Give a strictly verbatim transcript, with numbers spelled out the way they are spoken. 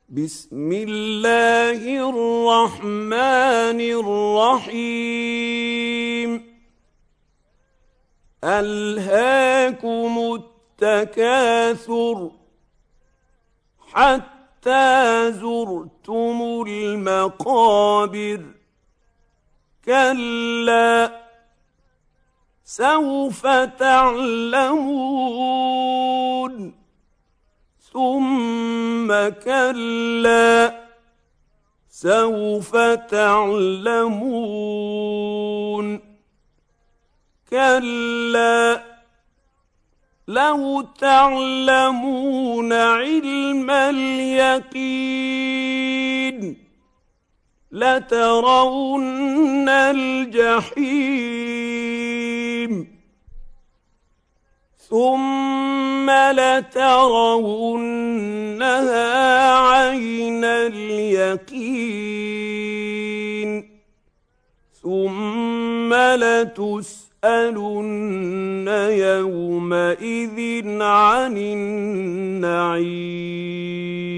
بسم الله الرحمن الرحيم ألهاكم التكاثر حتى زرتم المقابر كلا سوف تعلمون ثم كلا سوف تعلمون كلا لو تعلمون علم اليقين لترون الجحيم ثم لترونها عين اليقين ثم لتسألن يومئذ عن النعيم.